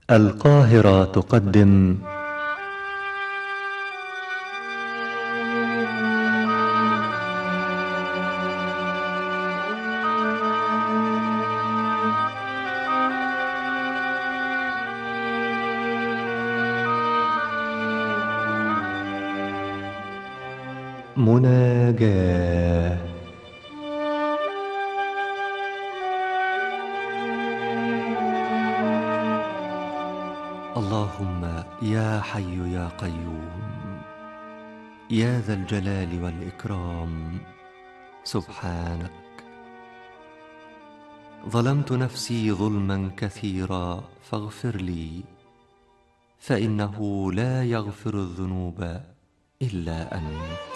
القاهرة تقدم مناجاة. اللهم يا حي يا قيوم يا ذا الجلال والإكرام، سبحانك ظلمت نفسي ظلما كثيرا فاغفر لي، فإنه لا يغفر الذنوب إلا أنت.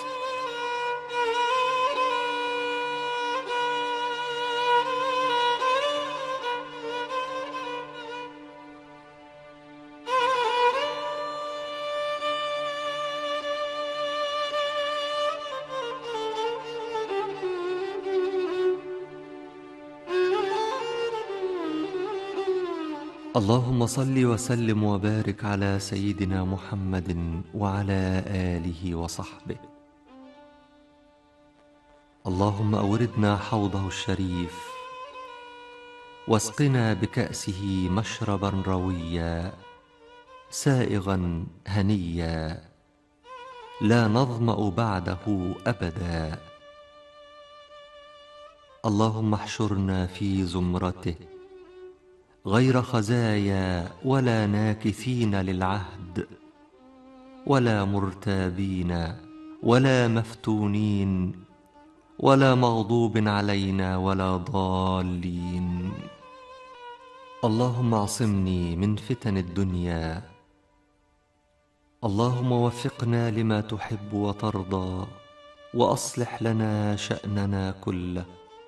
اللهم صل وسلم وبارك على سيدنا محمد وعلى آله وصحبه. اللهم أوردنا حوضه الشريف واسقنا بكأسه مشربا رويا سائغا هنيا لا نظمأ بعده أبدا. اللهم احشرنا في زمرته غير خزايا ولا ناكثين للعهد ولا مرتابين ولا مفتونين ولا مغضوب علينا ولا ضالين. اللهم اعصمني من فتن الدنيا. اللهم وفقنا لما تحب وترضى وأصلح لنا شأننا كله،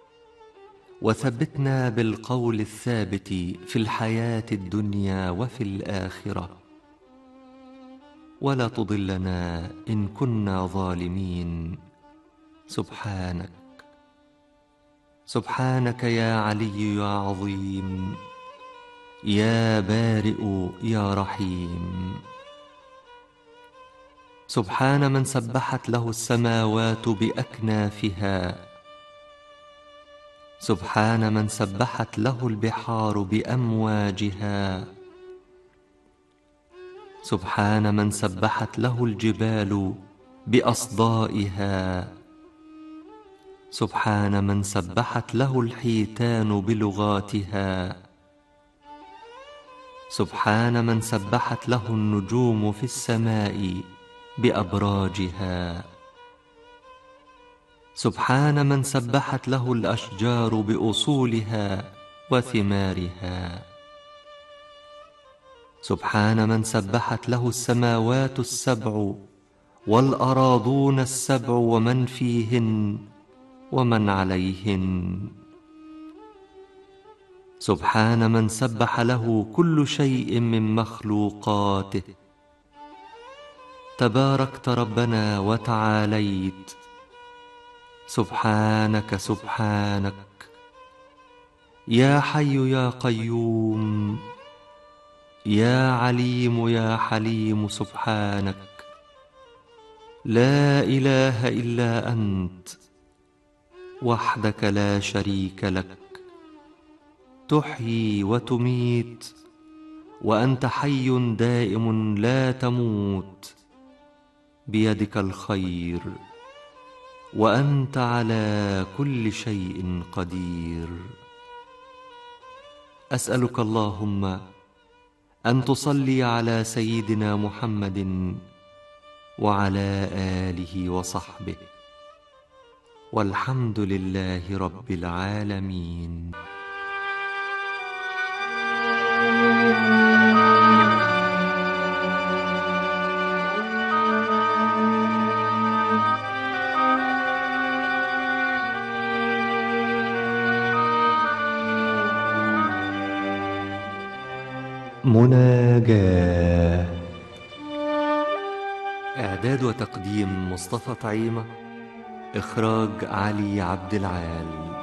وثبتنا بالقول الثابت في الحياة الدنيا وفي الآخرة، ولا تضلنا إن كنا ظالمين. سبحانك سبحانك يا علي يا عظيم يا بارئ يا رحيم. سبحان من سبحت له السماوات بأكنافها، سبحان من سبحت له البحار بأمواجها، سبحان من سبحت له الجبال بأصدائها، سبحان من سبحت له الحيتان بلغاتها، سبحان من سبحت له النجوم في السماء بأبراجها، سبحان من سبحت له الأشجار بأصولها وثمارها، سبحان من سبحت له السماوات السبع والأراضون السبع ومن فيهن ومن عليهن، سبحان من سبح له كل شيء من مخلوقاته. تباركت ربنا وتعاليت، سبحانك سبحانك يا حي يا قيوم يا عليم يا حليم. سبحانك لا إله إلا أنت وحدك لا شريك لك، تحيي وتميت وأنت حي دائم لا تموت، بيدك الخير وأنت على كل شيء قدير. أسألك اللهم أن تصلي على سيدنا محمد وعلى آله وصحبه، والحمد لله رب العالمين. مناجاة. إعداد وتقديم مصطفى طعيمة، إخراج علي عبد العال.